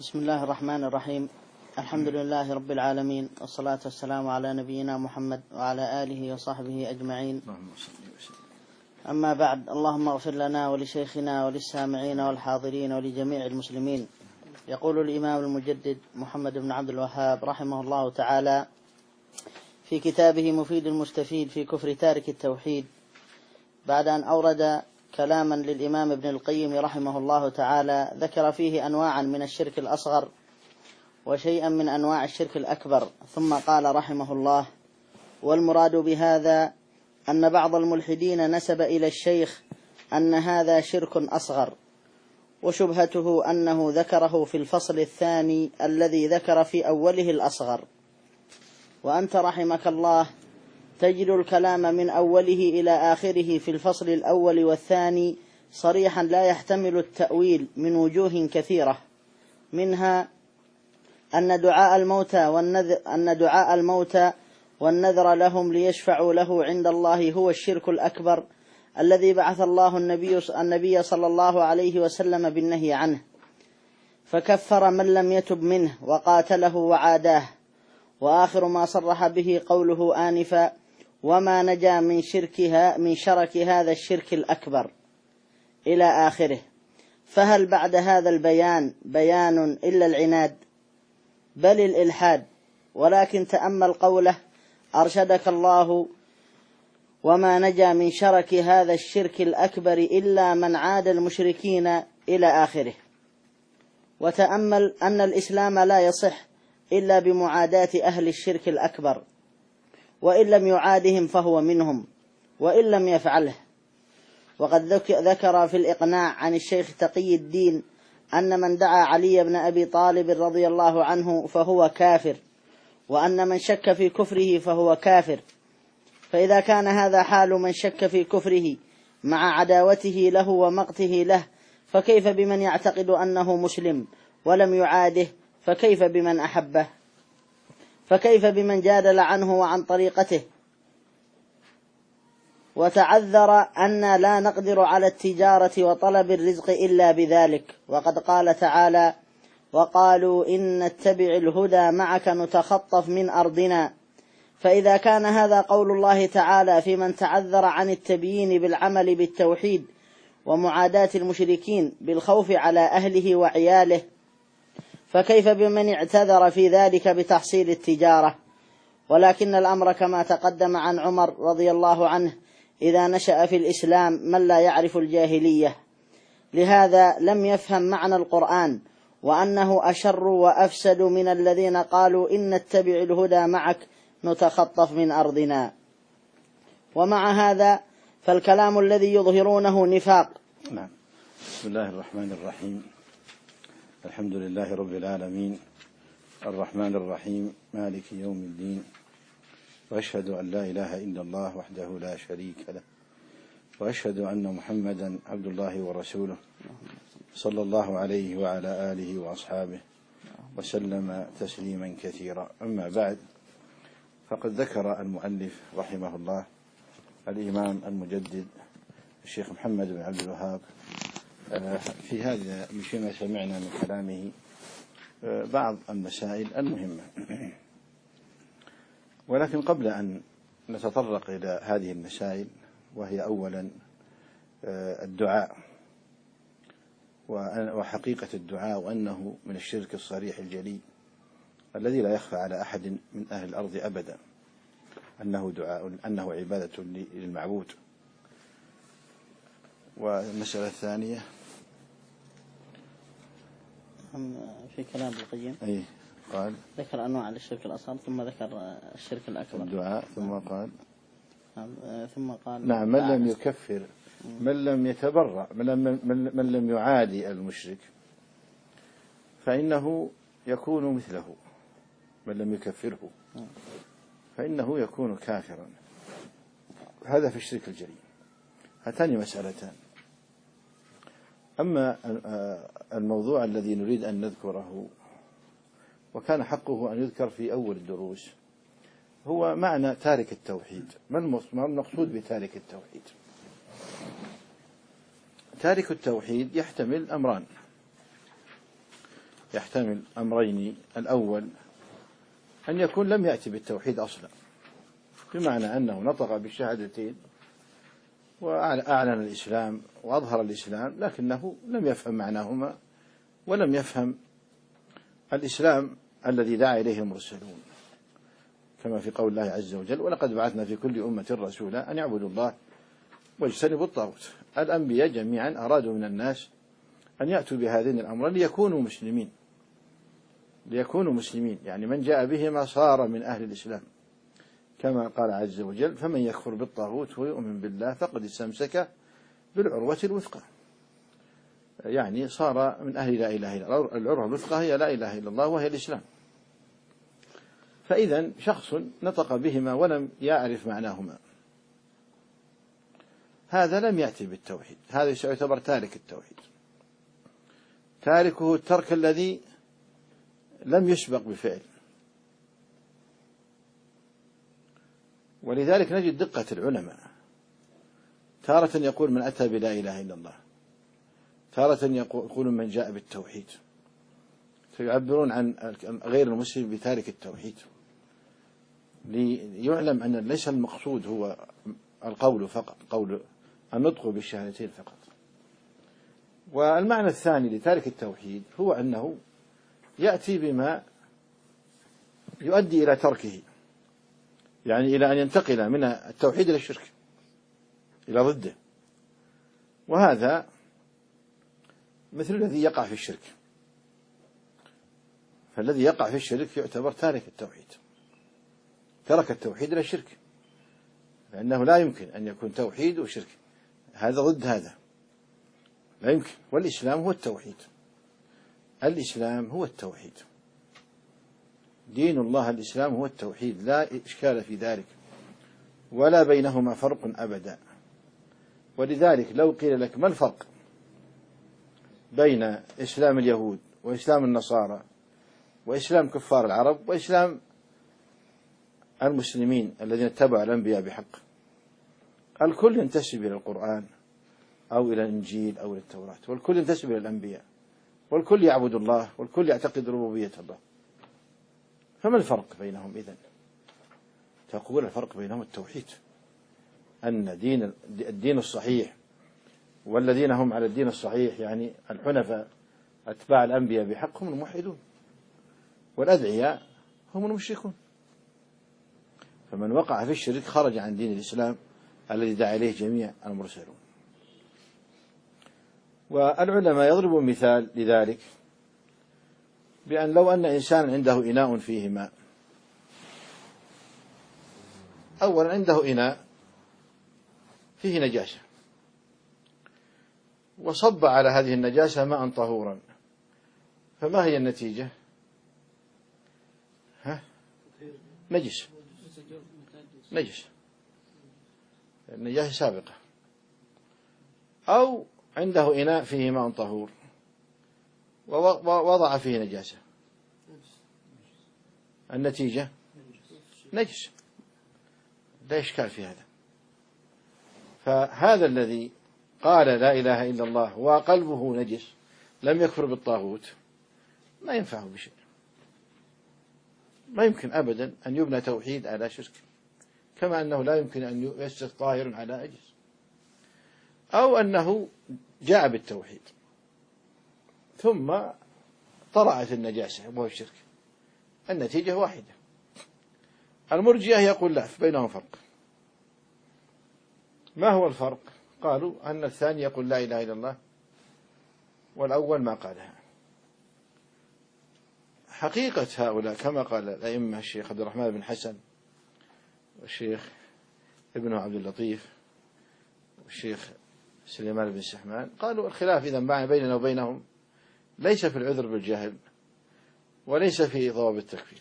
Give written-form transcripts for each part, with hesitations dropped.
بسم الله الرحمن الرحيم. الحمد لله رب العالمين، والصلاة والسلام على نبينا محمد وعلى آله وصحبه أجمعين. أما بعد، اللهم اغفر لنا ولشيخنا وللسامعين والحاضرين ولجميع المسلمين. يقول الإمام المجدد محمد بن عبد الوهاب رحمه الله تعالى في كتابه مفيد المستفيد في كفر تارك التوحيد، بعد أن أورد كلاما للإمام ابن القيم رحمه الله تعالى ذكر فيه أنواعا من الشرك الأصغر وشيئا من أنواع الشرك الأكبر، ثم قال رحمه الله: والمراد بهذا أن بعض الملحدين نسب إلى الشيخ أن هذا شرك أصغر، وشبهته أنه ذكره في الفصل الثاني الذي ذكر في أوله الأصغر. وأنت رحمك الله تجد الكلام من أوله إلى آخره في الفصل الأول والثاني صريحا لا يحتمل التأويل من وجوه كثيرة، منها أن دعاء الموتى والنذر لهم ليشفعوا له عند الله هو الشرك الأكبر الذي بعث الله النبي صلى الله عليه وسلم بالنهي عنه، فكفر من لم يتب منه وقاتله وعاداه. وآخر ما صرح به قوله آنفا: وما نجا من شرك هذا الشرك الأكبر، إلى آخره. فهل بعد هذا البيان بيان إلا العناد، بل الإلحاد؟ ولكن تأمل قوله: أرشدك الله: وما نجا من شرك هذا الشرك الأكبر إلا من عاد المشركين، إلى آخره. وتأمل أن الإسلام لا يصح إلا بمعاداة أهل الشرك الأكبر، وإن لم يعادهم فهو منهم وإن لم يفعله. وقد ذكر في الإقناع عن الشيخ تقي الدين أن من دعا علي بن أبي طالب رضي الله عنه فهو كافر، وأن من شك في كفره فهو كافر. فإذا كان هذا حال من شك في كفره مع عداوته له ومقته له، فكيف بمن يعتقد أنه مسلم ولم يعاده؟ فكيف بمن أحبه؟ فكيف بمن جادل عنه وعن طريقته وتعذر أن لا نقدر على التجارة وطلب الرزق إلا بذلك؟ وقد قال تعالى: وقالوا إن نتبع الهدى معك نتخطف من أرضنا. فإذا كان هذا قول الله تعالى في من تعذر عن التبيين بالعمل بالتوحيد ومعاداة المشركين بالخوف على أهله وعياله، فكيف بمن اعتذر في ذلك بتحصيل التجارة؟ ولكن الأمر كما تقدم عن عمر رضي الله عنه: إذا نشأ في الإسلام من لا يعرف الجاهلية. لهذا لم يفهم معنى القرآن، وأنه أشر وأفسد من الذين قالوا إن نتبع الهدى معك نتخطف من أرضنا. ومع هذا فالكلام الذي يظهرونه نفاق. نعم. بسم الله الرحمن الرحيم. الحمد لله رب العالمين، الرحمن الرحيم، مالك يوم الدين، وأشهد أن لا إله إلا الله وحده لا شريك له، وأشهد أن محمدا عبد الله ورسوله صلى الله عليه وعلى آله وأصحابه وسلم تسليما كثيرا. أما بعد، فقد ذكر المؤلف رحمه الله الإمام المجدد الشيخ محمد بن عبد الوهاب في هذا فيما سمعنا من كلامه بعض المسائل المهمة. ولكن قبل أن نتطرق إلى هذه المسائل، وهي أولا الدعاء وحقيقة الدعاء، وأنه من الشرك الصريح الجلي الذي لا يخفى على أحد من أهل الأرض أبدا أنه دعاء، أنه عبادة للمعبود. والمسألة الثانية في كلام القيم قال ذكر أنواع الشرك الأصغر، ثم ذكر الشرك الأكبر الدعاء، ثم قال نعم: من لم يكفر، من لم يتبرأ، من لم يعادي المشرك فإنه يكون مثله، من لم يكفره فإنه يكون كافرا. هذا في الشرك الجلي. هاتان مسألتان. أما الموضوع الذي نريد أن نذكره، وكان حقه أن يذكر في أول الدروس، هو معنى تارك التوحيد. ما المقصود بتارك التوحيد؟ تارك التوحيد يحتمل أمران: يحتمل أمرين: الأول أن يكون لم يأتي بالتوحيد أصلا، بمعنى أنه نطق بالشهادتين وأعلن الإسلام وأظهر الإسلام، لكنه لم يفهم معناهما ولم يفهم الإسلام الذي دعا إليه المرسلون، كما في قول الله عز وجل: ولقد بعثنا في كل أمة رسولا أن يعبدوا الله واجتنبوا الطاغوت. الأنبياء جميعا أرادوا من الناس أن يأتوا بهذين الأمرين ليكونوا مسلمين، يعني من جاء بهما صار من أهل الإسلام، كما قال عز وجل: فمن يكفر بالطاغوت ويؤمن بالله فقد استمسك بالعروة الوثقى، يعني صار من أهل لا إله إلا الله. العروة الوثقى هي لا إله إلا الله وهي الإسلام. فإذا شخص نطق بهما ولم يعرف معناهما، هذا لم يأتي بالتوحيد، هذا يعتبر تارك التوحيد، تاركه الترك الذي لم يسبق بفعل. ولذلك نجد دقة العلماء، تارة يقول من أتى بلا إله إلا الله، تارة يقول من جاء بالتوحيد، فيعبرون عن غير المسلم بتارك التوحيد، ليعلم أن ليس المقصود هو القول فقط، قول النطق بالشهادتين فقط. والمعنى الثاني لتارك التوحيد هو أنه يأتي بما يؤدي إلى تركه، يعني إلى أن ينتقل من التوحيد إلى الشرك، إلى ضده، وهذا مثل الذي يقع في الشرك. فالذي يقع في الشرك يعتبر تارك التوحيد، ترك التوحيد إلى الشرك، لأنه لا يمكن أن يكون توحيد وشرك، هذا ضد هذا، لا يمكن. والإسلام هو التوحيد، الإسلام هو التوحيد، دين الله الإسلام هو التوحيد، لا إشكال في ذلك، ولا بينهما فرق أبدا. ولذلك لو قيل لك ما الفرق بين إسلام اليهود وإسلام النصارى وإسلام كفار العرب وإسلام المسلمين الذين اتبعوا الأنبياء بحق، الكل ينتسب إلى القرآن أو إلى الإنجيل أو إلى التوراة، والكل ينتسب إلى الأنبياء، والكل يعبد الله، والكل يعتقد ربوبية الله. فما الفرق بينهم إذن؟ تقول الفرق بينهم التوحيد، أن الدين الصحيح والذين هم على الدين الصحيح، يعني الحنفاء أتباع الأنبياء بحق، هم الموحدون، والأدعياء هم المشركون. فمن وقع في الشرك خرج عن دين الإسلام الذي دعا إليه جميع المرسلون. والعلماء يضربون مثال لذلك بأن لو أن إنسان عنده إناء فيه ماء، أولا عنده إناء فيه نجاسة، وصب على هذه النجاسة ماء طهورا، فما هي النتيجة؟ نجس، النجاسة سابقة. أو عنده إناء فيه ماء طهور ووضع فيه نجاسة، النتيجة نجس، لا إشكال في هذا. فهذا الذي قال لا إله إلا الله وقلبه نجس لم يكفر بالطاغوت ما ينفعه بشيء، ما يمكن أبدا أن يبنى توحيد على شرك، كما أنه لا يمكن أن يسجد طاهر على أجس، أو أنه جاء بالتوحيد ثم طرأت النجاسة وهو الشرك، النتيجة واحدة. المرجئة يقول لا، بينهم فرق. ما هو الفرق؟ قالوا أن الثاني يقول لا إله إلا الله والأول ما قالها. حقيقة هؤلاء كما قال الأئمة الشيخ عبد الرحمن بن حسن والشيخ ابن عبد اللطيف والشيخ سليمان بن سحمان، قالوا الخلاف إذا بيننا وبينهم ليس في العذر بالجهل وليس في ضوابط التكفير.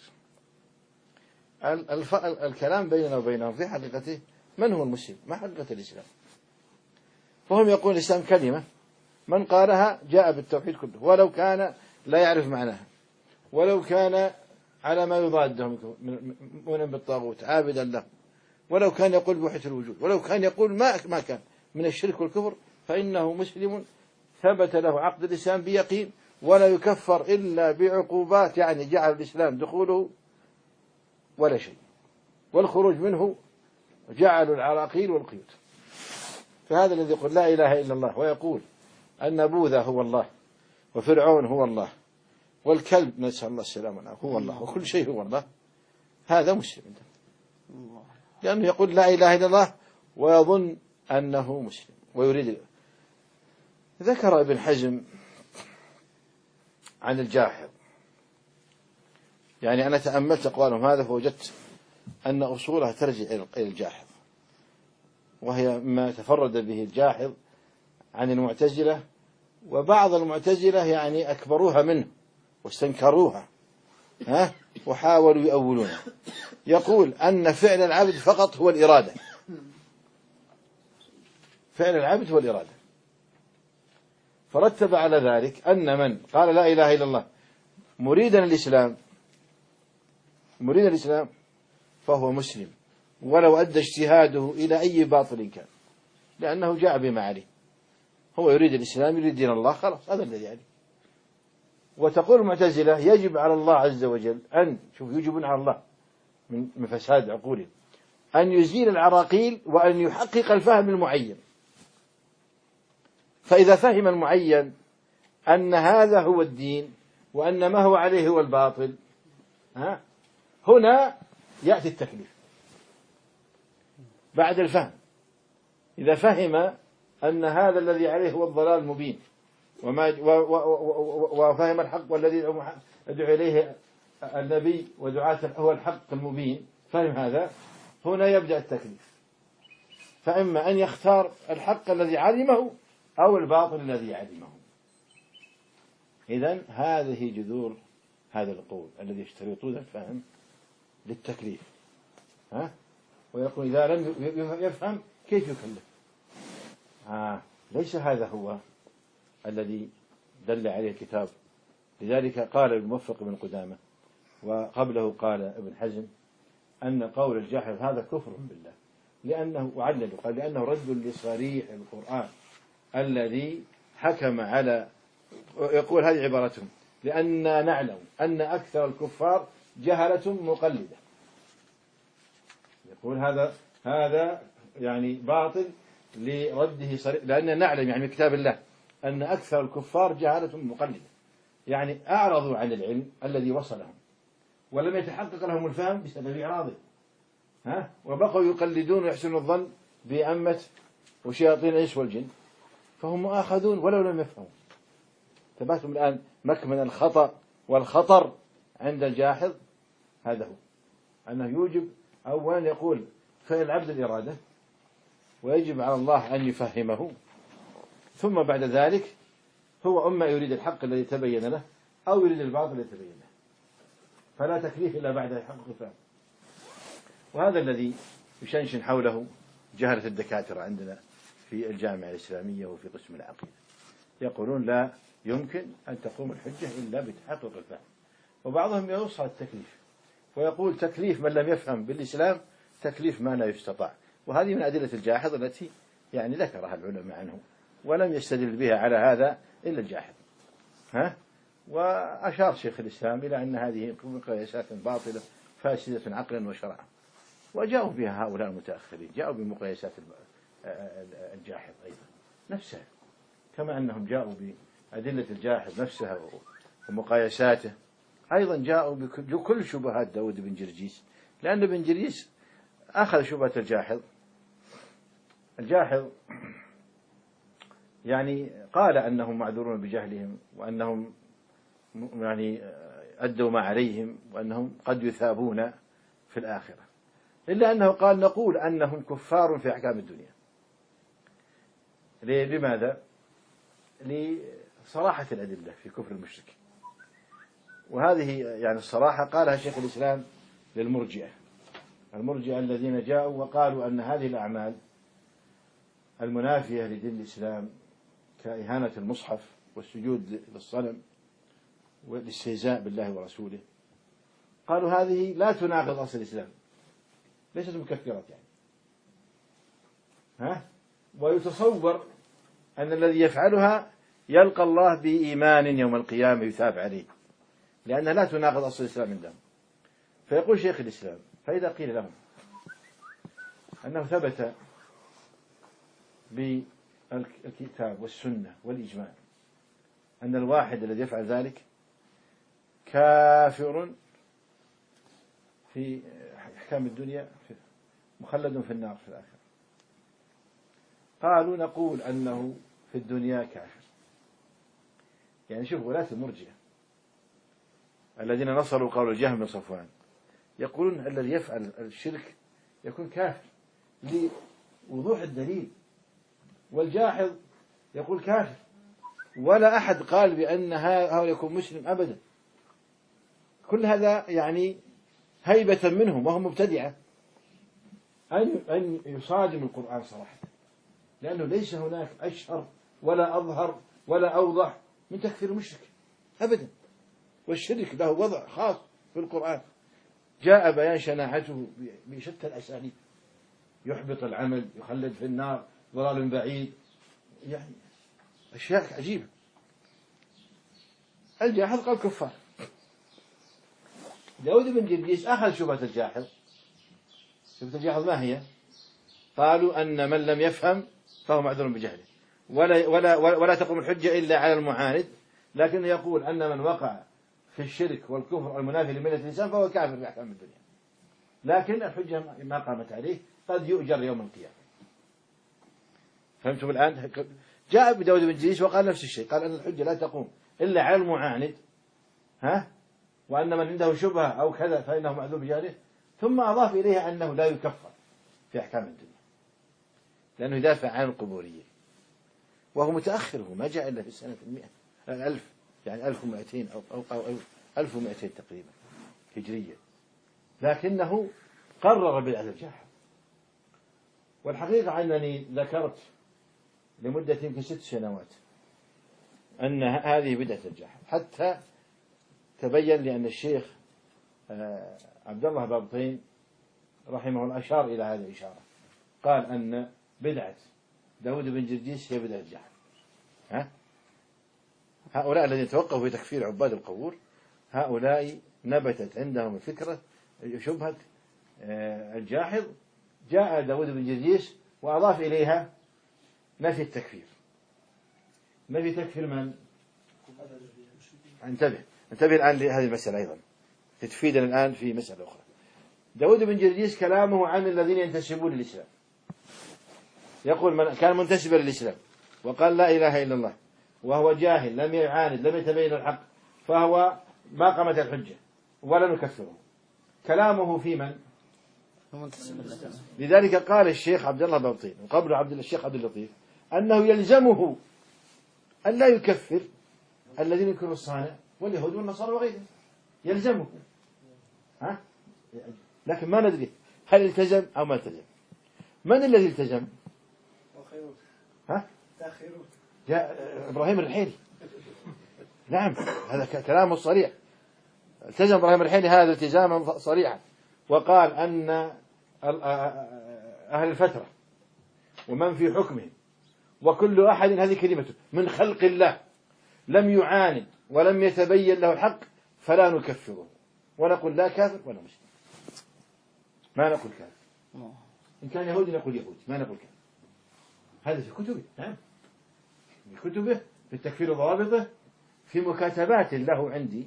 الكلام بيننا وبينهم في حقيقته من هو المسلم، ما حقيقة الإسلام. فهم يقول الإسلام كلمة من قالها جاء بالتوحيد كله، ولو كان لا يعرف معناها، ولو كان على ما يضاده مؤمنا بالطاغوت عابدا له، ولو كان يقول بوحدة الوجود، ولو كان يقول ما كان من الشرك والكفر، فإنه مسلم ثبت له عقد الإسلام بيقين ولا يكفر إلا بعقوبات، يعني جعل الإسلام دخوله ولا شيء، والخروج منه جعلوا العراقيل والقيود. فهذا الذي يقول لا إله إلا الله ويقول أن بوذا هو الله وفرعون هو الله والكلب نسأل الله السلامة هو الله وكل شيء هو الله، هذا مسلم، لأنه يقول لا إله إلا الله ويظن أنه مسلم ويريد. ذكر ابن حزم عن الجاحظ، يعني أنا تأملت أقوالهم هذا فوجدت أن أصولها ترجع إلى الجاحظ، وهي ما تفرد به الجاحظ عن المعتزلة، وبعض المعتزلة يعني أكبروها منه واستنكروها وحاولوا يؤولونها. يقول أن فعل العبد فقط هو الإرادة، فعل العبد هو الإرادة، فرتب على ذلك أن من قال لا إله إلا الله مريدا الإسلام فهو مسلم ولو أدى اجتهاده إلى أي باطل كان، لأنه جاء بما عليه، هو يريد الإسلام يريد دين الله، خلاص هذا الذي عليه. وتقول المعتزلة يجب على الله عز وجل أن يجب على الله من فساد عقوله أن يزيل العراقيل وأن يحقق الفهم المعين، فإذا فهم المعين أن هذا هو الدين وأن ما هو عليه هو الباطل، هنا يأتي التكليف بعد الفهم. إذا فهم أن هذا الذي عليه هو الضلال المبين وفهم الحق والذي يدعو إليه النبي ودعاة هو الحق المبين، فهم هذا، هنا يبدأ التكليف، فإما أن يختار الحق الذي علمه أو الباطل الذي علمه. إذن هذه جذور هذا القول الذي يشترطون الفهم للتكليف، ويقول إذا لم يفهم كيف يكلف؟ ليس هذا هو الذي دل عليه الكتاب. لذلك قال الموفق بن قدامة وقبله قال ابن حزم أن قول الجاحظ هذا كفر بالله، لأنه وعلل قال لأنه رد لصريح القرآن الذي حكم على، يقول هذه عبارتهم، لأننا نعلم أن أكثر الكفار جهلة مقلدة. يقول هذا يعني باطل لرده صريح، لأننا نعلم يعني من كتاب الله أن أكثر الكفار جهلة مقلدة، يعني أعرضوا عن العلم الذي وصلهم ولم يتحقق لهم الفهم بسبب إعراضه، وبقوا يقلدون ويحسنون الظن بأمة وشياطين الإنس والجن، فهم مؤاخذون ولو لم يفهموا. ثباتهم الآن مكمن الخطأ والخطر عند الجاحظ هذا هو أنه يوجب أولا يقول فعل العبد الإرادة ويجب على الله أن يفهمه، ثم بعد ذلك هو أما يريد الحق الذي تبين له أو يريد الباطل الذي تبين له، فلا تكليف إلا بعد يحقق الفهم. وهذا الذي يشنشن حوله جهلة الدكاترة عندنا في الجامعة الإسلامية وفي قسم العقيدة، يقولون لا يمكن أن تقوم الحجة إلا بتحقق الفهم، وبعضهم يوصل التكليف ويقول تكليف من لم يفهم بالإسلام تكليف ما لا يستطاع. وهذه من أدلة الجاحظ التي يعني ذكرها العلماء عنه ولم يستدل بها على هذا إلا الجاحظ. وأشار شيخ الإسلام إلى أن هذه مقياسات باطلة فاسدة عقلا وشرعا، وجاءوا بها هؤلاء المتأخرين، جاءوا بمقياسات الجاحظ أيضا نفسها، كما أنهم جاءوا بأدلة الجاحظ نفسها ومقايساته، أيضا جاءوا بكل شبهات داود بن جرجيس، لأن ابن جرجيس أخذ شبهة الجاحظ يعني قال أنهم معذورون بجهلهم وأنهم يعني أدوا ما عليهم وأنهم قد يثابون في الآخرة، إلا أنه قال نقول أنهم كفار في أحكام الدنيا. لماذا؟ لصراحة الأدلة في كفر المشرك، وهذه يعني الصراحة قالها شيخ الإسلام للمرجئة الذين جاءوا وقالوا أن هذه الأعمال المنافية لدين الإسلام كإهانة المصحف والسجود للصنم والاستهزاء بالله ورسوله، قالوا هذه لا تناقض أصل الإسلام، ليست مكفرات يعني، ويتصور أن الذي يفعلها يلقى الله بإيمان يوم القيامة يثاب عليه، لأنها لا تناقض أصل الإسلام عندهم. فيقول شيخ الإسلام: فإذا قيل لهم أنه ثبت بالكتاب والسنة والإجماع أن الواحد الذي يفعل ذلك كافر في أحكام الدنيا مخلد في النار في الآخرة، قالوا: نقول أنه في الدنيا كافر. يعني شوف، ولاة المرجئة الذين نصروا قول الجهم بن صفوان يقولون الذي يفعل الشرك يكون كافر لوضوح الدليل، والجاحظ يقول كافر، ولا أحد قال بأن هؤلاء يكون مسلم أبدا. كل هذا يعني هيبة منهم وهم مبتدعة أن يصادم القرآن صراحة، لأنه ليس هناك أشهر ولا أظهر ولا أوضح من تكفير المشرك أبدا، والشرك له وضع خاص في القرآن جاء بيان شناعته بشتى الأساليب: يحبط العمل، يخلد في النار، ضلال بعيد، يعني أشياء عجيبة. الجاحظ قال كفار. داود بن جرجيس أخذ شبهة الجاحظ. شبهة الجاحظ ما هي؟ قالوا أن من لم يفهم فهو معذور بجهله، ولا تقوم الحجة إلا على المعاند، لكن يقول أن من وقع في الشرك والكفر المنافي لملة الإسلام فهو كافر في أحكام الدنيا، لكن الحجة ما قامت عليه، قد يؤجر يوم القيامة. فهمتم الآن؟ جاء بداود بن جريس وقال نفس الشيء، قال أن الحجة لا تقوم إلا على المعاند، وأن من عنده شبهة أو كذا فإنه معذور بجهله، ثم أضاف إليها أنه لا يكفر في أحكام الدنيا لأنه يدافع عن القبورية، وهو متأخر، هو ما جاء إلا في السنة 1000 يعني 1200 أو 1200 تقريبا هجرية، لكنه قرر بدعة الجاحظ. والحقيقة أنني ذكرت لمدة يمكن 6 سنوات أن هذه بدعة الجاحظ، حتى تبين لي أن الشيخ عبد الله بابطين رحمه الله أشار إلى هذه الإشارة، قال أن بدعة داود بن جرجيس هي بدعة الجاحظ. هؤلاء الذين توقفوا في تكفير عباد القبور، هؤلاء نبتت عندهم الفكرة شبهة الجاحظ، جاء داود بن جرجيس وأضاف إليها نفي التكفير. نفي تكفير من؟ انتبه الآن لهذه المسألة أيضا تفيدنا الآن في مسألة أخرى. داود بن جرجيس كلامه عن الذين ينتسبون للإسلام، يقول من كان منتسبا للإسلام وقال لا إله إلا الله وهو جاهل لم يعاند لم يتبين الحق فهو ما قامت الحجة ولا نكفره. كلامه في من؟ لذلك قال الشيخ عبد الله بابطين وقبله الشيخ عبد اللطيف أنه يلزمه أن لا يكفر الذين ينكرون الصانع واليهود والنصارى وغيرهم، يلزمه. لكن ما ندري هل التزم أو ما التزم. من الذي التزم؟ جاء إبراهيم الرحيلي. نعم، هذا كلامه صريح. التزم إبراهيم الرحيلي هذا التزاما صريحا، وقال أن أهل الفترة ومن في حكمهم وكل أحد، هذه كلمته، من خلق الله لم يعاند ولم يتبين له الحق فلا نكفره، ونقول لا كافر ولا مسلم، ما نقول كافر. إن كان يهودي نقول يهودي، ما نقول كافر. هذا في كتبه، نعم، في كتبه، في التكفير وضوابطه، في مكاتبات له عندي،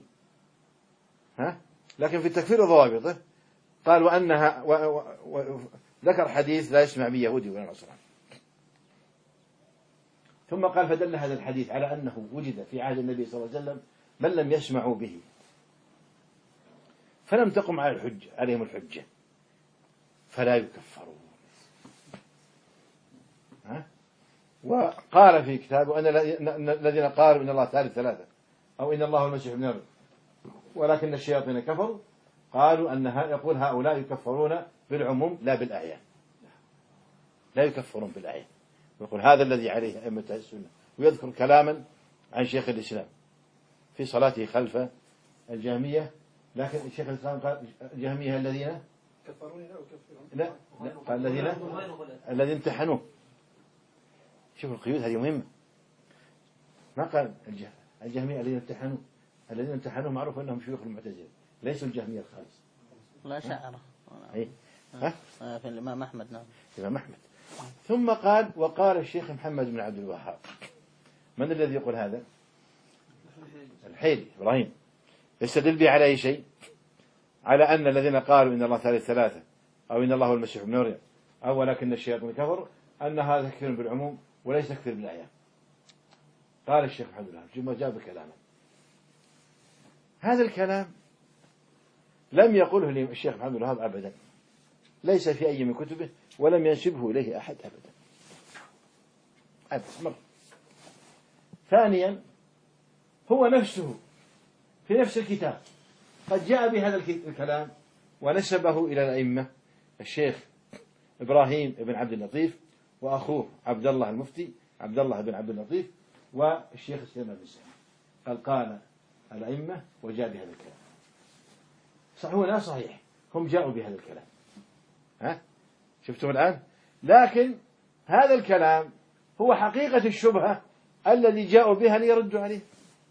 لكن في التكفير وضوابطه قال وأنها ذكر حديث لا يسمع به يهودي ولا نصراني. ثم قال فدل هذا الحديث على أنه وجد في عهد النبي صلى الله عليه وسلم من لم يسمعوا به فلم تقم عليهم الحجة فلا يكفرون. وقال في كتابه أن الذين قالوا إن الله ثالث ثلاثة أو إن الله المسيح ابن مريم ولكن الشياطين كفروا، قالوا يقول هؤلاء يكفرون بالعموم لا بالأعيان، لا يكفرون بالأعيان. يقول هذا الذي عليه أئمة السنة، ويذكر كلاما عن شيخ الإسلام في صلاته خلف الجهمية، لكن شيخ الإسلام قال الجهمية الذين كفروني لا قال الذين امتحنوه. شوفوا القيود هذه مهمة. ما قال الجهمية الذين امتحنوه معروف أنهم شيوخ المعتزلة، ليسوا الجهمية الخالص. لا شعره. إيه؟ ها؟ في الإمام أحمد. نعم. الإمام أحمد. ثم قال وقال الشيخ محمد بن عبد الوهاب. من الذي يقول هذا؟ الحيلي إبراهيم. يستدل به على أي شيء؟ على أن الذين قالوا إن الله ثالث ثلاثة أو إن الله هو المسيح ابن مريم أو ولكن الشياطين كفروا أن هذا تكفير بالعموم وليس تكفير بالأعيان. قال الشيخ محمد بن عبد الوهاب ثم جاب كلامه. هذا الكلام لم يقله الشيخ محمد بن الوهاب أبدا، ليس في أي من كتبه ولم ينسبه إليه أحد أبدا أبدا. ثانيا هو نفسه في نفس الكتاب قد جاء بهذا الكلام ونسبه إلى الأئمة الشيخ إبراهيم بن عبد اللطيف وأخوه عبد الله المفتي عبد الله بن عبد اللطيف والشيخ سليمان بن سعيد. قال الأئمة وجاء بهذا الكلام. صح هو لا صحيح، هم جاءوا بهذا الكلام. ها شفتم الآن؟ لكن هذا الكلام هو حقيقة الشبهة الذي جاءوا بها ليردوا عليه.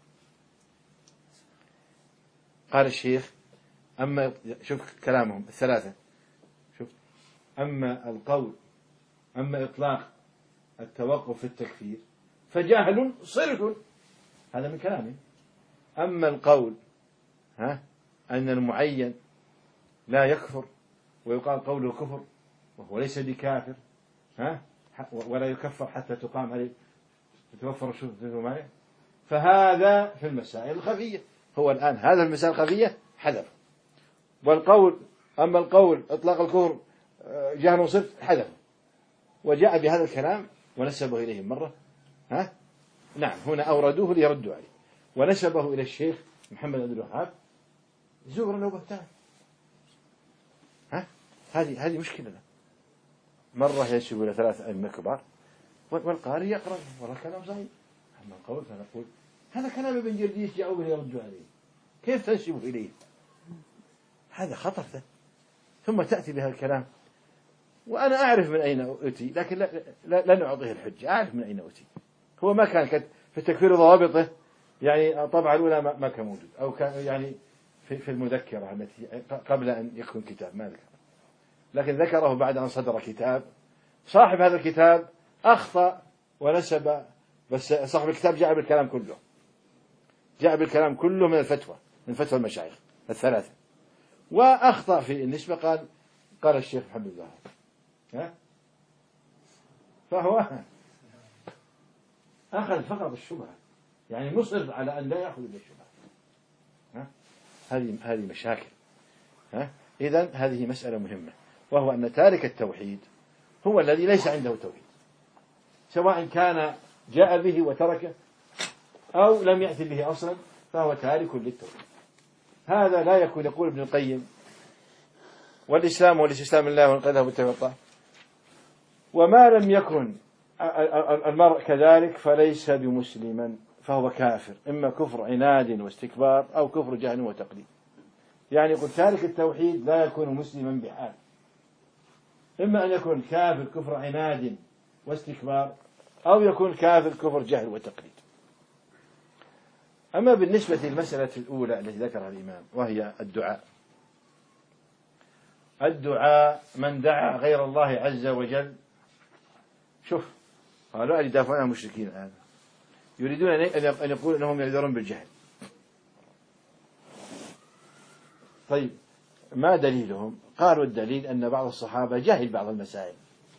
قال الشيخ أما شوف كلامهم الثلاثة، شوف أما القول أما إطلاق التوقف في التكفير فجهل صرف، هذا من كلامه. أما القول أن المعين لا يكفر ويقال قوله كفر وهو ليس بكافر ولا يكفر حتى تقام عليه تتوفر الشروط، فهذا في المسائل الخفية. هو الآن هذا المسائل الخفية حذف. والقول أما القول إطلاق الكفر جهل صرف حذف، وجاء بهذا الكلام ونسبه إليهم مرة. نعم هنا أوردوه ليردوا عليه ونسبه إلى الشيخ محمد بن الوهاب زورا وبهتان. هذه مشكلة. مرة ينسب إلى ثلاثة أئمة كبار والقارئ يقرأ والله كلام صحيح. أما القول فنقول هذا كلام ابن جرديس جاءوا به يردوا عليه، كيف تنسبه إليه؟ هذا خطر. ثم تأتي بهذا الكلام وأنا أعرف من أين أتي، لكن لا نعطيه الحجة. أعرف من أين أتي. هو ما كان في التكفير ضوابطه، يعني طبعا الأولى ما كان موجود، أو كان يعني في المذكرة التي قبل أن يكون كتاب ما ذكر، لكن ذكره بعد أن صدر كتاب. صاحب هذا الكتاب أخطأ ونسب، بس صاحب الكتاب جاء بالكلام كله، جاء بالكلام كله من الفتوى، من فتوى المشايخ الثلاثة، وأخطأ في النسبة. قال الشيخ محمد بن الوهاب فهو أخذ فقط الشبهة، يعني مصر على أن لا يأخذ بالشبهة. هذه مشاكل. إذن هذه مسألة مهمة، وهو أن تارك التوحيد هو الذي ليس عنده توحيد، سواء كان جاء به وتركه أو لم يأتي به أصلا، فهو تارك للتوحيد. هذا لا يكون. يقول ابن القيم والإسلام والاستسلام لله والقدر والتوحيد، وما لم يكن المرء كذلك فليس بمسلما، فهو كافر، إما كفر عناد واستكبار أو كفر جهل وتقليد. يعني يقول تارك التوحيد لا يكون مسلما بحال، إما أن يكون كافر كفر عناد واستكبار أو يكون كافر كفر جهل وتقليد. أما بالنسبة للمسألة الأولى التي ذكرها الإمام وهي الدعاء من دعا غير الله عز وجل. شوف قالوا يدافعون عن المشركين الآن، يريدون أن يقولوا أنهم يعذرون بالجهل. طيب ما دليلهم؟ قالوا الدليل أن بعض الصحابة جهل بعض المسائل.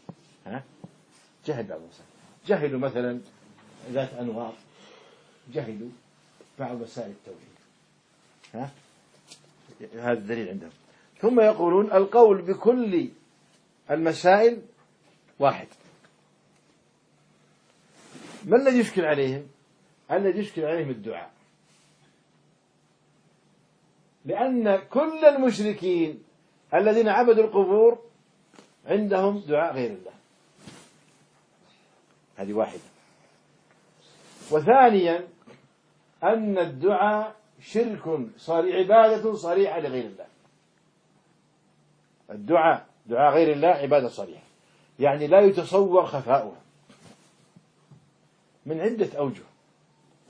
جهل بعض المسائل، جهلوا مثلا ذات أنواط، جهلوا بعض مسائل التوحيد. هذا الدليل عندهم. ثم يقولون القول بكل المسائل واحد. ما الذي يشكل عليهم؟ الذي يشكل عليهم الدعاء، لأن كل المشركين الذين عبدوا القبور عندهم دعاء غير الله. هذه واحدة. وثانيا أن الدعاء شرك عبادة صريحة لغير الله. الدعاء دعاء غير الله عبادة صريحة، يعني لا يتصور خفاؤها من عدة أوجه.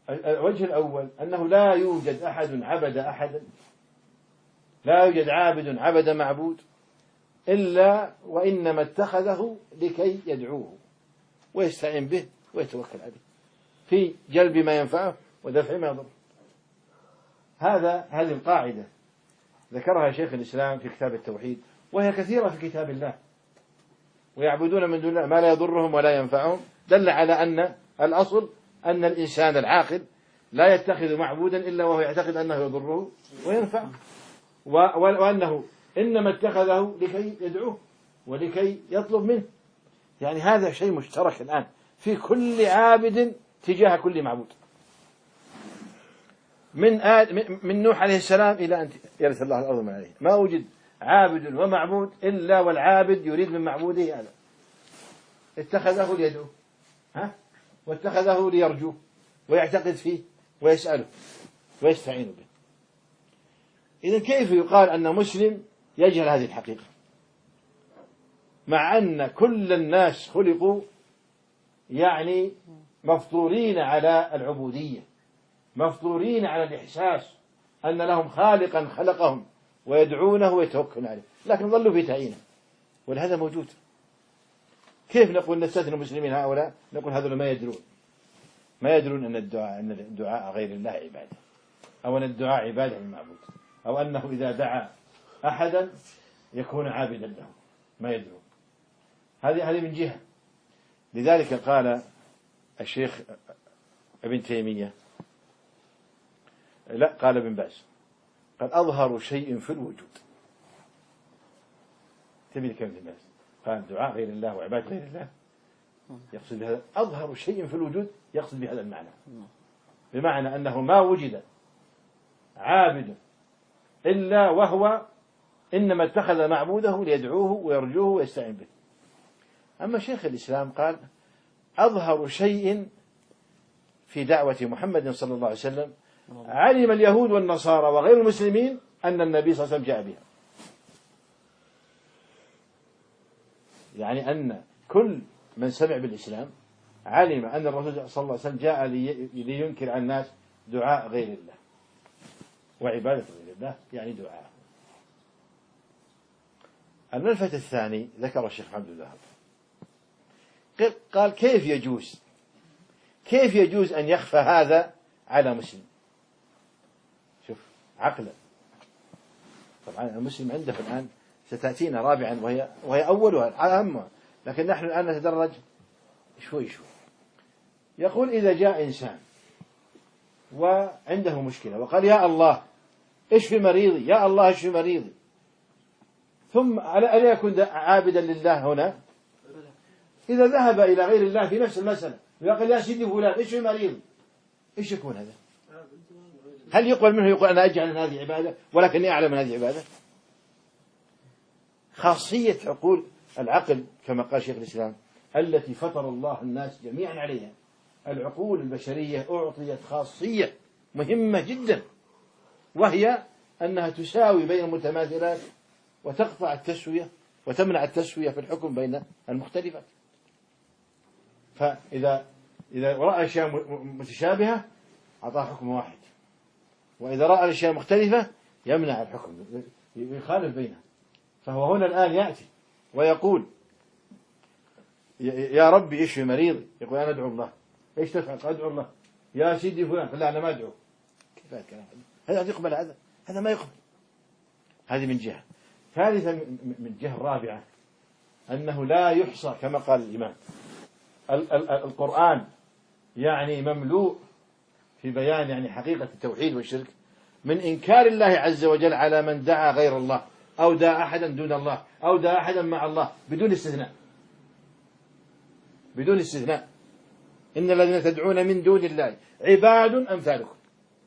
الوجه الأول أنه لا يوجد أحد عبد أحدا، لا يوجد عابد عبد معبود إلا وإنما اتخذه لكي يدعوه ويستعين به ويتوكل عليه في جلب ما ينفعه ودفع ما يضره. هذه القاعدة ذكرها شيخ الإسلام في كتاب التوحيد، وهي كثيرة في كتاب الله. ويعبدون من دون الله ما لا يضرهم ولا ينفعهم، دل على أن الأصل أن الإنسان العاقل لا يتخذ معبودا إلا وهو يعتقد أنه يضره وينفعه، وأنه إنما اتخذه لكي يدعوه ولكي يطلب منه. يعني هذا شيء مشترك الآن في كل عابد تجاه كل معبود، من نوح عليه السلام إلى أن يرث الله الأرض من عليه، ما وجد عابد ومعبود إلا والعابد يريد من معبوده هذا، اتخذه ليدعوه واتخذه ليرجوه ويعتقد فيه ويسأله ويستعين به. إذن كيف يقال أن مسلم يجهل هذه الحقيقة مع أن كل الناس خلقوا يعني مفطورين على العبودية، مفطورين على الإحساس أن لهم خالقا خلقهم ويدعونه ويتوكلون عليه، لكن ظلوا في تعيينه، ولهذا موجود. كيف نقول نستثني المسلمين هؤلاء؟ نقول هذول ما يدرون أن الدعاء غير الله عبادة، أو أن الدعاء عبادة للمعبود، أو أنه إذا دعا أحدا يكون عابدا له، ما يدرون. هذه من جهة. لذلك قال الشيخ ابن تيمية، لا قال ابن باز، قال أظهر شيء في الوجود، تبي كم ابن باز قال دعاء غير الله وعبادة غير الله، يقصد بهذا أظهر شيء في الوجود، يقصد بهذا المعنى، بمعنى أنه ما وجد عابد إلا وهو إنما اتخذ معبوده ليدعوه ويرجوه ويستعين به. أما شيخ الإسلام قال أظهر شيء في دعوة محمد صلى الله عليه وسلم علم اليهود والنصارى وغير المسلمين أن النبي صلى الله عليه وسلم جاء بها، يعني أن كل من سمع بالإسلام علم أن الرسول صلى الله عليه وسلم جاء لينكر على الناس دعاء غير الله وعبادة غير الله، يعني دعاء. الملفت الثاني ذكر الشيخ محمد الذهب، قال كيف يجوز أن يخفى هذا على مسلم؟ شوف عقلا، طبعا المسلم عنده الآن ستأتينا رابعا وهي أولها أهمها، لكن نحن الآن نتدرج شوي شوي. يقول إذا جاء إنسان وعنده مشكلة وقال يا الله اشفي مريضي، يا الله اشفي مريضي، ثم ألا يكون عابدا لله هنا؟ إذا ذهب إلى غير الله في نفس المسألة ويقول يا سيدي فلان اشفي مريضي، إيش يكون هذا؟ هل يقبل منه يقول أنا أجعل من هذه عبادة ولكني أعلم من هذه عبادة؟ خاصية عقول العقل كما قال شيخ الإسلام التي فطر الله الناس جميعا عليها، العقول البشرية أعطيت خاصية مهمة جدا، وهي أنها تساوي بين المتماثلات وتقطع التسوية وتمنع التسوية في الحكم بين المختلفات. فإذا رأى أشياء متشابهة أعطاه حكم واحد، وإذا رأى الأشياء مختلفة يمنع الحكم يخالف بينها. فهو هنا الآن يأتي ويقول يا ربي اشفي مريضي، يقول أنا أدعو الله، إيش تفعل؟ أدعو الله. يا سيدي فلان، لا أنا ما أدعو. كيف هذا الكلام؟ هذا يقبل؟ هذا ما يقبل. هذه من جهة. ثالثا من الجهة الرابعة أنه لا يحصى كما قال الإمام، القرآن يعني مملوء في بيان يعني حقيقة التوحيد والشرك من إنكار الله عز وجل على من دعا غير الله أو دعا أحدا دون الله أو دعا أحدا مع الله بدون استثناء، بدون استثناء. إن الذين تدعون من دون الله عباد أمثالكم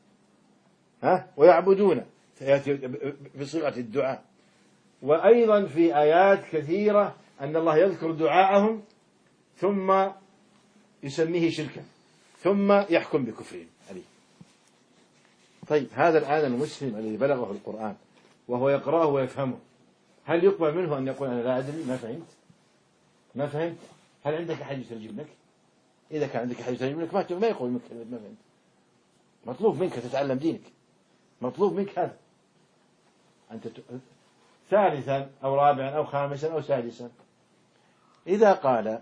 ويعبدون بصيغة الدعاء. وأيضا في آيات كثيرة أن الله يذكر دعاءهم ثم يسميه شركا ثم يحكم بكفرهم عليه. طيب هذا الآن المسلم الذي بلغه القرآن وهو يقرأه ويفهمه، هل يقبل منه أن يقول أنا لا أدري ما فهمت؟ هل عندك أحد يترجم لك؟ إذا كان عندك أحد يترجم لك ما يقول ما فهمت. مطلوب منك تتعلم دينك، مطلوب منك هذا. أنت ثالثا أو رابعا أو خامسا أو سادسا إذا قال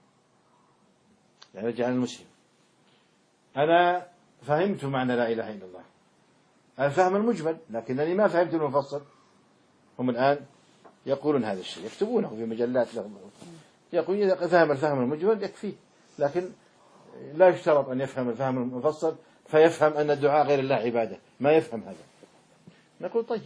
يعني رجع المسلم أنا فهمت معنى لا إله إلا الله الفهم المجمل لكنني ما فهمت المفصل. هم الآن يقولون هذا الشيء، يكتبونه في مجلات لهم، يقول إذا فهم الفهم المجمل يكفيه، لكن لا يشترط أن يفهم الفهم المفصل فيفهم أن الدعاء غير الله عبادة، ما يفهم هذا. نقول طيب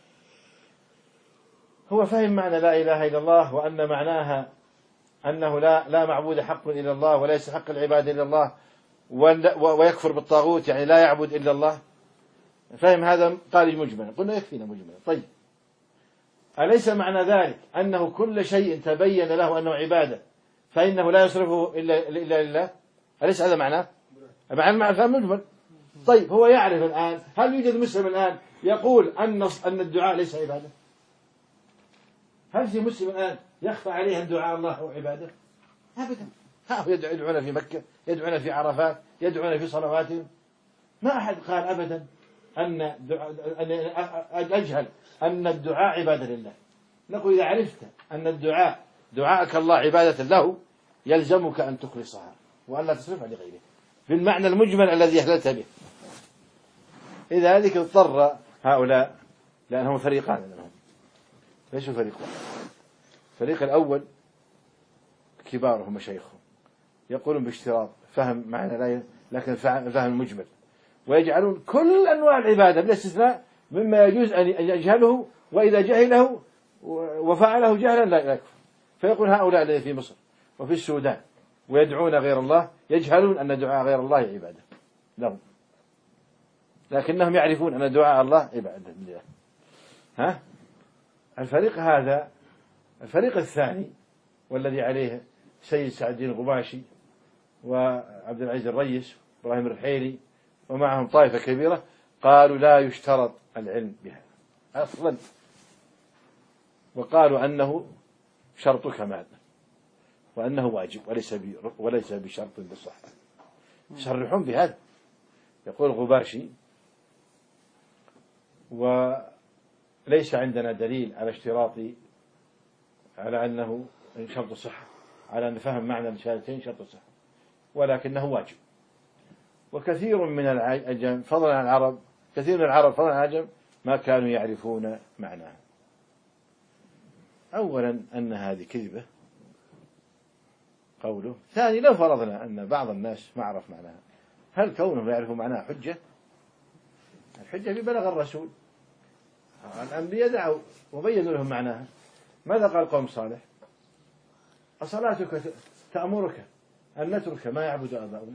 هو فهم معنى لا إله إلا الله وأن معناها أنه لا معبود حق إلا الله ولا يستحق العبادة إلا الله ويكفر بالطاغوت يعني لا يعبد إلا الله، فهم هذا قال مجملا، قلنا يكفينا مجملا. طيب أليس معنى ذلك أنه كل شيء تبين له أنه عبادة فإنه لا يصرفه إلا لله؟ أليس هذا معناه؟ معنى الفهم مجمل. طيب هو يعرف الآن، هل يوجد مسلم الآن يقول أن الدعاء ليس عبادة؟ هل في مسلم الآن يخفى عليه أن دعاء الله هو عبادة؟ أبدا. يدعون في مكة، يدعون في عرفات، يدعون في صلواتهم، ما أحد قال أبدا أن أجهل أن الدعاء عبادة لله. نقول إذا عرفت أن دعاءك الله عبادة له يلزمك أن تخلصها وأن لا تصرفها لغيره بالمعنى المجمل الذي أهلت به. إذا هذه اضطر هؤلاء لأنهم فريقان منهم. ليش فريقان؟ الفريق الأول كبارهم مشايخهم يقولون باشتراط فهم معنى لا لكن فهم مجمل، ويجعلون كل أنواع العبادة بلا استثناء مما يجوز أن يجهله، وإذا جهله وفعله جهلا لا يكفر. فيقول هؤلاء الذين في مصر وفي السودان ويدعون غير الله يجهلون أن دعاء غير الله عبادة لهم، لكنهم يعرفون أن دعاء الله عبادة لله. ها؟ الفريق هذا الفريق الثاني والذي عليه سيد سعد الدين الغباشي وعبد العزيز الريس وإبراهيم الرحيلي ومعهم طائفة كبيرة قالوا لا يشترط العلم بها أصلا، وقالوا أنه شرط كمال وأنه واجب وليس بشرط بالصحة. يصرحون بهذا. يقول الغباشي وليس عندنا دليل على اشتراط على أنه شرط الصحة، على أن فهم معنى الشهادتين شرط الصحة، ولكنه واجب. وكثير من العجم فضلا عن العرب، كثير من العرب فضلا عن العجم ما كانوا يعرفون معناه. أولا أن هذه كذبة قوله. ثاني لو فرضنا أن بعض الناس ما عرف معناها، هل كونهم يعرفوا معناها حجة؟ الحجة ببلغ الرسول، الأنبياء دعوا وبينوا لهم معناها. ماذا قال قوم صالح؟ أصلاتك تأمرك أن نترك ما يعبد آباؤنا؟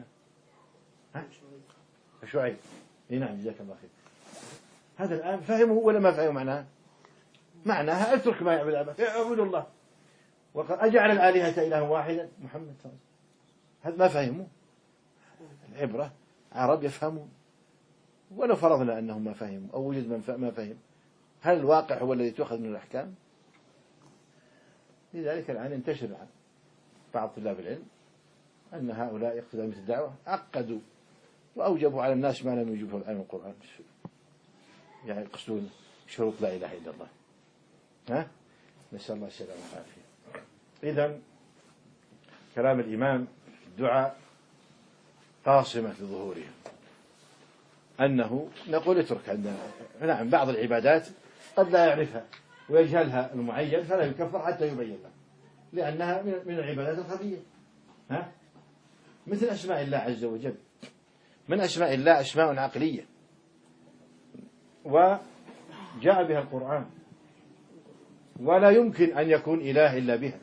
شعيب. نعم جزاك الله خير. هذا الآن فهموا ولا ما فهموا معناها؟ معناها اترك ما يعبد آباؤك، اعبد الله. وقد أجعل الآلهة إلها واحدا محمد صلى الله عليه وسلم. هذا ما فهموا. العبرة عرب يفهمون، ولو فرضنا أنهم ما فهموا أو وجد من ما فهم، هل الواقع هو الذي تؤخذ من الأحكام؟ لذلك الآن ينتشر عن بعض طلاب العلم أن هؤلاء يقتدون مثل الدعوة عقدوا وأوجبوا على الناس ما لم يجبه الآن القرآن، يعني يقصدون شروط لا إله إلا الله. ها؟ نسأل الله السلامة والعافية. إذن كلام الإمام الدعاء قاصمة في ظهورها، أنه نقول اترك عندنا. نعم بعض العبادات قد لا يعرفها ويجهلها المعين فلا يكفر حتى يبين له، لأنها من العبادات الخفية. ها؟ مثل أسماء الله عز وجل، من أسماء الله أسماء عقلية وجاء بها القرآن، ولا يمكن أن يكون إله إلا بها،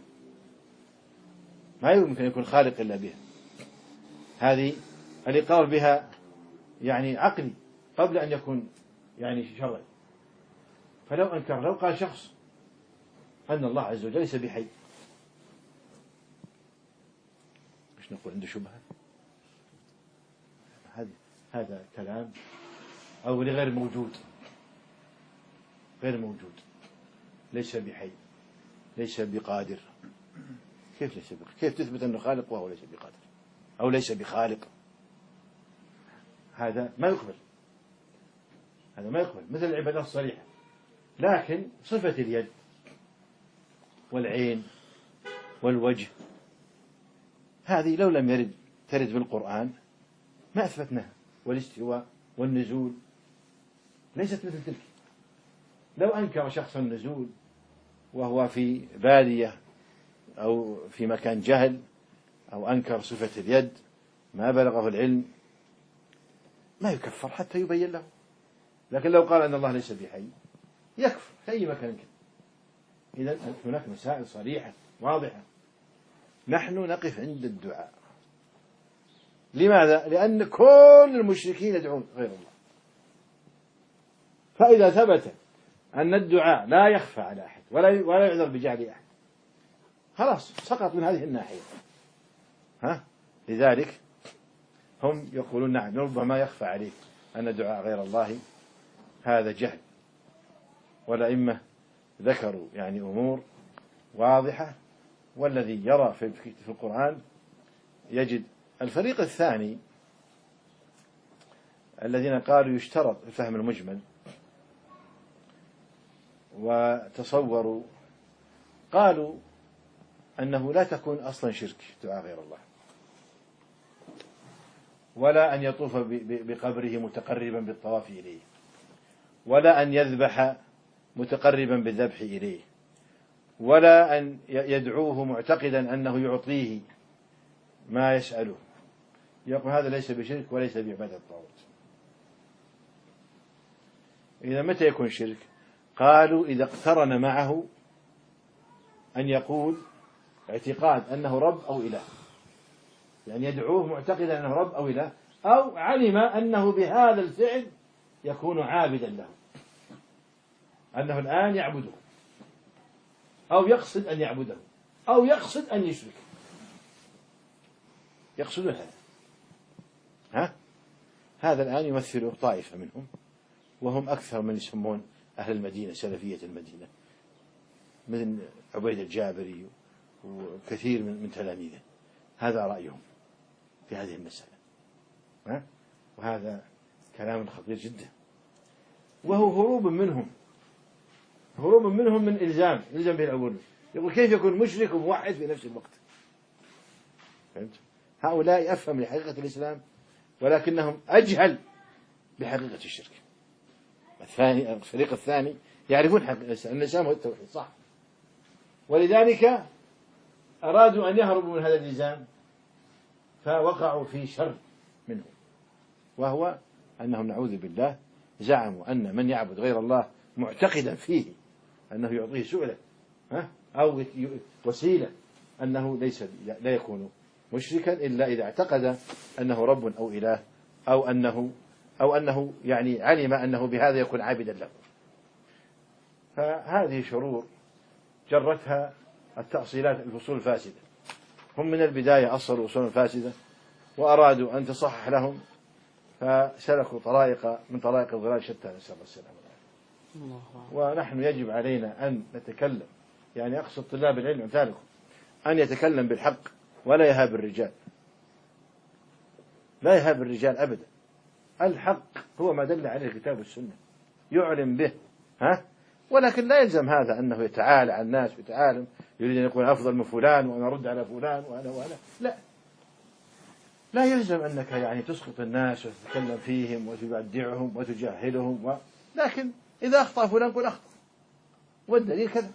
ما يمكن أن يكون خالق إلا بها. هذه الإقرار بها يعني عقلي قبل أن يكون يعني شرعي. فلو أنكر، لو قال شخص أن الله عز وجل ليس بحي، مش نقول عنده شبهة؟ هذا كلام أو غير موجود، غير موجود، ليس بحي، ليس بقادر. كيف ليس بقادر؟ كيف تثبت أنه خالق وهو ليس بقادر أو ليس بخالق؟ هذا ما يقبل، هذا ما يقبل مثل العبادات الصريحة. لكن صفة اليد والعين والوجه هذه لو لم ترد بالقرآن ما أثبتناها، والاستواء والنزول ليست مثل تلك. لو أنكر شخص النزول وهو في بادية أو في مكان جهل، أو أنكر صفة اليد ما بلغه العلم، ما يكفر حتى يبين له. لكن لو قال أن الله ليس بحي يكفر في أي مكان كان. إذن هناك مسائل صريحة واضحة. نحن نقف عند الدعاء. لماذا؟ لأن كل المشركين يدعون غير الله. فإذا ثبت أن الدعاء لا يخفى على أحد ولا يعذر بجهل أحد، خلاص سقط من هذه الناحية. لذلك هم يقولون نعم ربما يخفى عليك أن دعاء غير الله هذا جهل. والأئمة ذكروا يعني أمور واضحة، والذي يرى في القرآن يجد. الفريق الثاني الذين قالوا يشترط فهم المجمل وتصوروا، قالوا أنه لا تكون أصلا شرك دعاء غير الله، ولا أن يطوف بقبره متقربا بالطواف إليه، ولا أن يذبح متقربا بالذبح إليه، ولا أن يدعوه معتقدا أنه يعطيه ما يسأله. يقول هذا ليس بشرك وليس بعبادة الطاغوت. إذا متى يكون شرك؟ قالوا إذا اقترن معه أن يقول اعتقاد أنه رب أو إله، يعني يدعوه معتقدا أنه رب أو إله، أو علم أنه بهذا الفعل يكون عابدا له، أنه الآن يعبده، أو يقصد أن يعبده، أو يقصد أن يشرك. يقصدون هذا. هذا الآن يمثل طائفة منهم، وهم أكثر من يسمون أهل المدينة سلفية المدينة، مثل عبيد الجابري وكثير من تلاميذه. هذا رأيهم في هذه المسألة، وهذا كلام خطير جدا، وهو هروب منهم من إلزام به العبودية. يقول كيف يكون مشرك وموحد في نفس الوقت؟ فهمت؟ هؤلاء أفهم لحقيقة الإسلام ولكنهم أجهل بحقيقة الشرك. الفريق الثاني يعرفون حقيقة الإسلام هو التوحيد صح، ولذلك أرادوا أن يهربوا من هذا الإلزام، فوقعوا في شر منه، وهو أنهم نعوذ بالله زعموا أن من يعبد غير الله معتقدا فيه أنه يعطيه سؤلا أو وسيلة، أنه لا يكون مشركا إلا إذا اعتقد أنه رب أو إله، أو أنه يعني علم أنه بهذا يكون عابدا له. فهذه شرور جرتها التأصيلات الفصول الفاسدة. هم من البداية أصلوا أصول فاسدة وأرادوا أن تصحح لهم، فسلكوا طرائق من طرائق الضلال شتى، نسأل الله السلامة. ونحن يجب علينا أن نتكلم، يعني أقصد طلاب العلم أمثالكم، أن يتكلم بالحق ولا يهاب الرجال، لا يهاب الرجال أبدا. الحق هو ما دل عليه الكتاب والسنة، يعلم به ولكن لا يلزم هذا أنه يتعالى على الناس ويتعالم، يريد أن يكون أفضل من فلان وأنا أرد على فلان وأنا لا يلزم أنك يعني تسقط الناس وتتكلم فيهم وتبدعهم وتجاهلهم لكن إذا أخطأ فلان قل أخطأ والدليل كذا.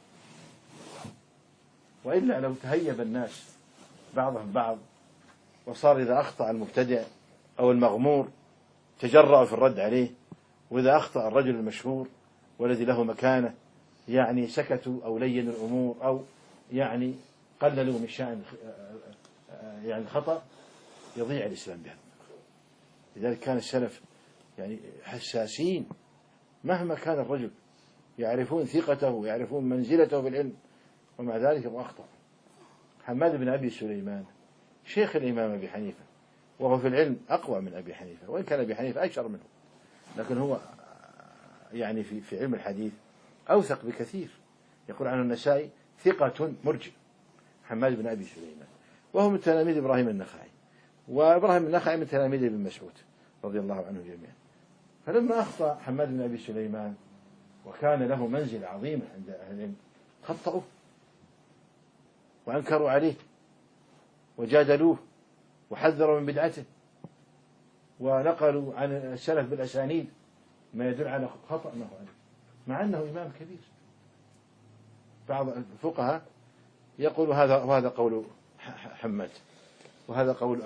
وإلا لو تهيب الناس بعضهم بعض وصار إذا أخطأ المبتدع أو المغمور تجرأوا في الرد عليه، وإذا أخطأ الرجل المشهور والذي له مكانة يعني سكتوا أو لينوا الأمور أو يعني قللوا من شأن يعني الخطأ، يضيع الإسلام بها. لذلك كان السلف يعني حساسين مهما كان الرجل، يعرفون ثقته ويعرفون منزلته في العلم، ومع ذلك هو أخطأ. حماد بن أبي سليمان شيخ الإمام أبي حنيفة، وهو في العلم أقوى من أبي حنيفة، وإن كان أبي حنيفة أشهر منه، لكن هو يعني في علم الحديث أوثق بكثير. يقول عنه النسائي ثقة مرجع، حماد بن أبي سليمان، وهو من تلاميذ إبراهيم النخعي، وإبراهيم النخعي من تلاميذ ابن مسعود، رضي الله عنه جميعا. فلما أخطأ حماد بن أبي سليمان وكان له منزل عظيم عند أهل العلم خطأوه وأنكروا عليه وجادلوه وحذروا من بدعته ونقلوا عن السلف بالأسانيد ما يدل على خطأ ما هو عليه، مع أنه إمام كبير. بعض الفقهاء يقول وهذا قول حماد وهذا قول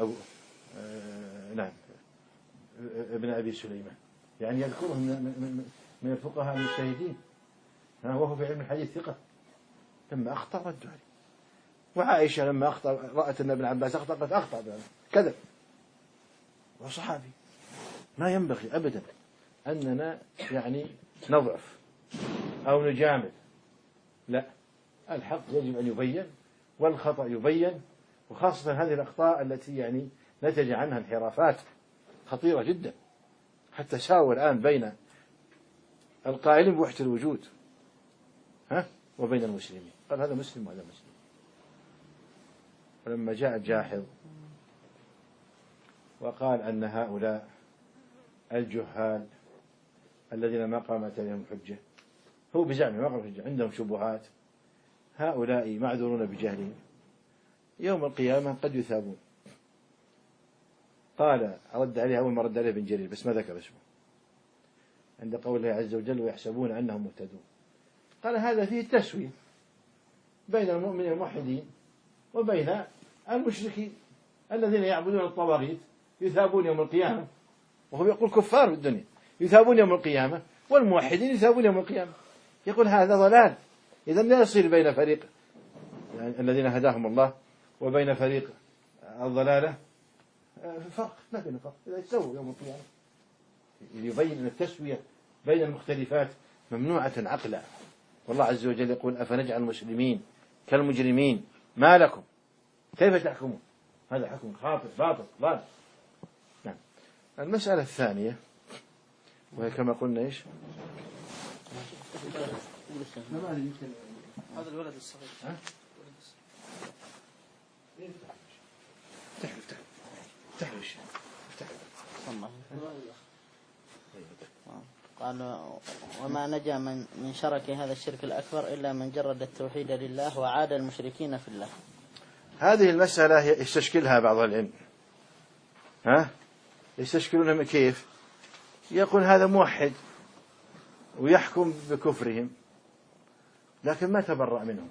ابن أبي سليمان، يعني يذكره من الفقهاء المجتهدين، وهو في علم الحديث ثقة. لما أخطأ ردوا عليه. وعائشة لما أخطأ رأت أن ابن عباس أخطأ قد أخطأ كذب، وصحابي. ما ينبغي أبدا أننا يعني نضعف أو نجامل، لا، الحق يجب أن يبين والخطأ يبين، وخاصة هذه الأخطاء التي يعني نتج عنها انحرافات خطيرة جدا، حتى ساووا الآن بين القائلين بوحدة الوجود وبين المسلمين، قال هذا مسلم وهذا مسلم. ولما جاء الجاحظ وقال أن هؤلاء الجهال الذين ما قامت عليهم الحجة، هو بزعمه ما قامت الحجة، عندهم شبهات، هؤلاء معذورون بجهلهم، يوم القيامة قد يثابون. قال رد عليه أول ما رد عليه بن جرير بس ما ذكر اسمه، عند قوله عز وجل ويحسبون أنهم مهتدون، قال هذا فيه التسوية بين المؤمنين الموحدين وبين المشركين الذين يعبدون الطواغيت يثابون يوم القيامة، وهو يقول كفار في الدنيا يثابون يوم القيامة، والموحدين يثابون يوم القيامة. يقول هذا ضلال، إذن لا يصير بين فريق يعني الذين هداهم الله وبين فريق الضلالة فرق، ما بين فرق، إذا يسووا يوم القيامة. يبين أن التسوية بين المختلفات ممنوعة عقلا. والله عز وجل يقول أفنجعل المسلمين كالمجرمين ما لكم كيف تحكمون، هذا حكم خاطئ باطل ضال. نعم. المسألة الثانية وهي كما قلنا إيش؟ هذا الولد الصغير تحرش قال وما نجا من شرك هذا الشرك الأكبر إلا من جرد التوحيد لله وعاد المشركين في الله. هذه المسألة يستشكلها بعض العلم، يستشكلونها كيف؟ يقول هذا موحد ويحكم بكفرهم لكن ما تبرأ منهم،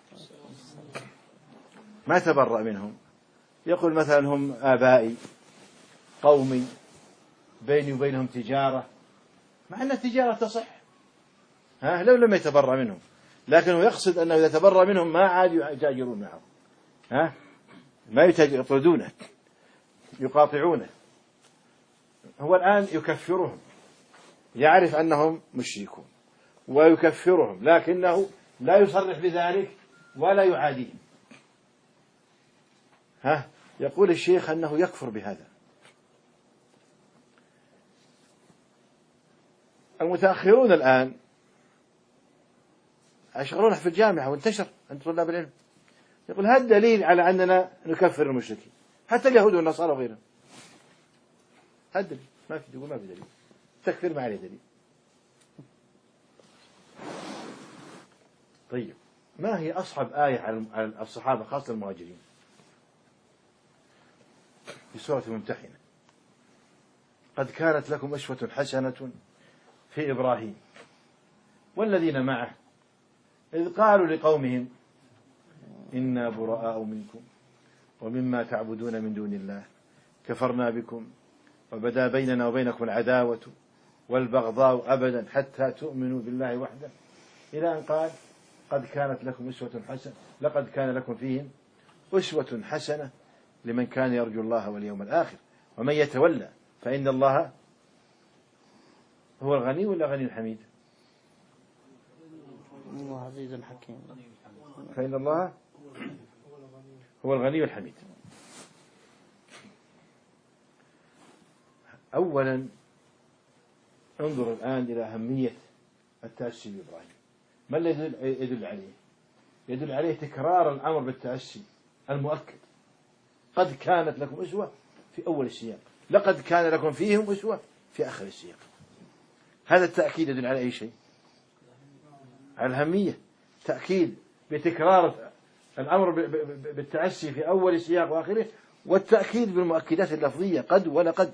ما تبرأ منهم. يقول مثلا هم آبائي قومي بيني وبينهم تجارة، مع أن التجارة تصح لو لم يتبرأ منهم، لكنه يقصد أنه إذا تبرأ منهم ما عاد يتاجرون معه، ما يطردونه يقاطعونه. هو الآن يكفرهم، يعرف أنهم مشركون ويكفرهم لكنه لا يصرح بذلك ولا يعاديهم. يقول الشيخ أنه يكفر بهذا. المتأخرون الآن أشغلونه في الجامعة وانتشر عند طلاب العلم، يقول هذا دليل على أننا نكفر المشركين حتى اليهود والنصارى وغيرهم. هذا دليل، ما في تقول ما في دليل، تكفير ما عليه دليل. طيب ما هي أصعب آية على الصحابة خاصة المهاجرين؟ في سورة الممتحنة قد كانت لكم أسوة حسنة في إبراهيم والذين معه إذ قالوا لقومهم إنا براء منكم ومما تعبدون من دون الله كفرنا بكم وبدا بيننا وبينكم العداوة والبغضاء أبدا حتى تؤمنوا بالله وحده، إلى أن قال قد كانت لكم أسوة حسنة لقد كان لكم فيهم أسوة حسنة لمن كان يرجو الله واليوم الآخر ومن يتولى فإن الله هو الغني ولا غني الحميد؟ الله عزيز حكيم. فإن الله هو الغني الحميد. أولا انظر الآن إلى أهمية التأسي بإبراهيم. ما الذي يدل عليه؟ يدل عليه تكرار الأمر بالتأسي المؤكد. قد كانت لكم أسوة في أول السياق لقد كان لكم فيهم أسوة في آخر السياق. هذا التأكيد يدل على أي شيء؟ على الأهمية، تأكيد بتكرار الأمر بالتأسي في أول السياق وآخره، والتأكيد بالمؤكدات اللفظية قد ولقد.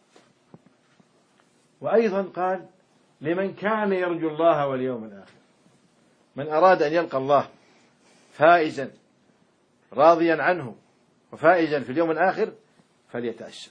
وأيضا قال لمن كان يرجو الله واليوم الآخر، من أراد أن يلقى الله فائزا راضيا عنه وفائزا في اليوم الآخر فليتأسى.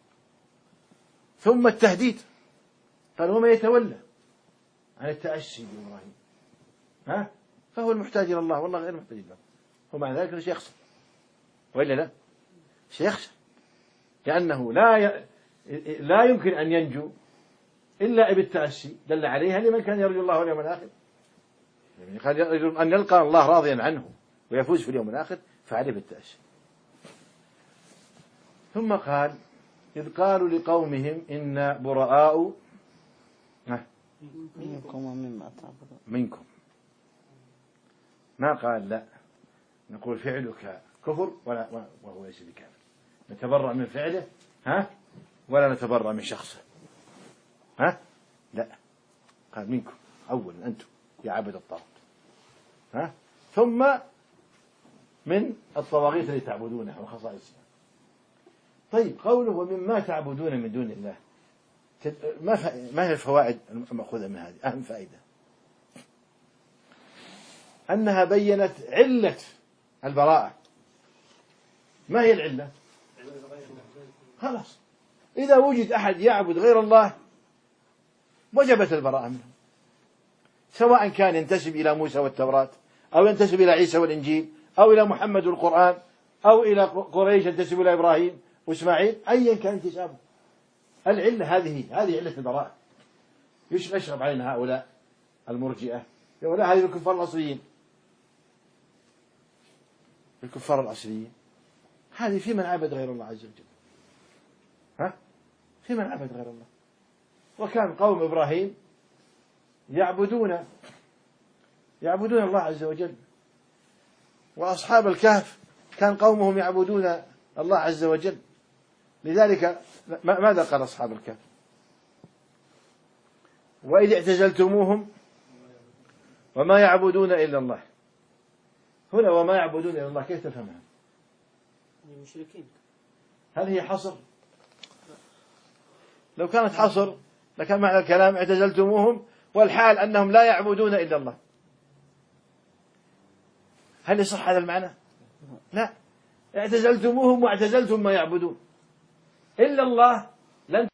ثم التهديد، قال وما يتولى عن التأسي بإبراهيم فهو المحتاج إلى الله والله غير محتاج له، ومع ذلك سيخسر، وإلا لا سيخسر، لأنه لا يمكن أن ينجو إلا بالتأسي. دل عليها لمن كان يرجو الله واليوم الآخر، يعني كان يرجو أن يلقى الله راضيا عنه ويفوز في اليوم الآخر فعليه بالتأسي. ثم قال إذ قالوا لقومهم إنا براء منكم ومما تعبدون. منكم، ما قال لا نقول فعلك كفر وهو ليس بكافر، نتبرأ من فعله ولا نتبرأ من شخصه لا، قال منكم أولا أنتم يا عبد الطاغوت ثم من الطواغيت اللي تعبدونها وخصائصها. طيب قوله ومما تعبدون من دون الله، ما هي الفوائد المأخوذة من هذه؟ أهم فائدة أنها بيّنت علة البراءة. ما هي العلة؟ خلاص إذا وجد أحد يعبد غير الله وجبت البراءة منه، سواء كان ينتسب إلى موسى والتوراة أو ينتسب إلى عيسى والإنجيل أو إلى محمد والقرآن أو إلى قريش ينتسب إلى إبراهيم وإسماعيل، أيا كان انتسابه. العلة هذه علة البراءة. يشرب علينا هؤلاء المرجئة ولا هذه الكفار الأصليين، الكفار الأصليين هذه في من عبد غير الله عز وجل، في من عبد غير الله. وكان قوم إبراهيم يعبدون الله عز وجل، وأصحاب الكهف كان قومهم يعبدون الله عز وجل. لذلك ماذا قال أصحاب الكهف؟ وإذ اعتزلتموهم وما يعبدون إلا الله. هنا وما يعبدون إلا الله كيف تفهمها؟ المشركين. هل هي حصر؟ لو كانت حصر لكان معنى الكلام اعتزلتموهم والحال أنهم لا يعبدون إلا الله. هل يصح هذا المعنى؟ لا، اعتزلتموهم واعتزلتم ما يعبدون إلا الله. لن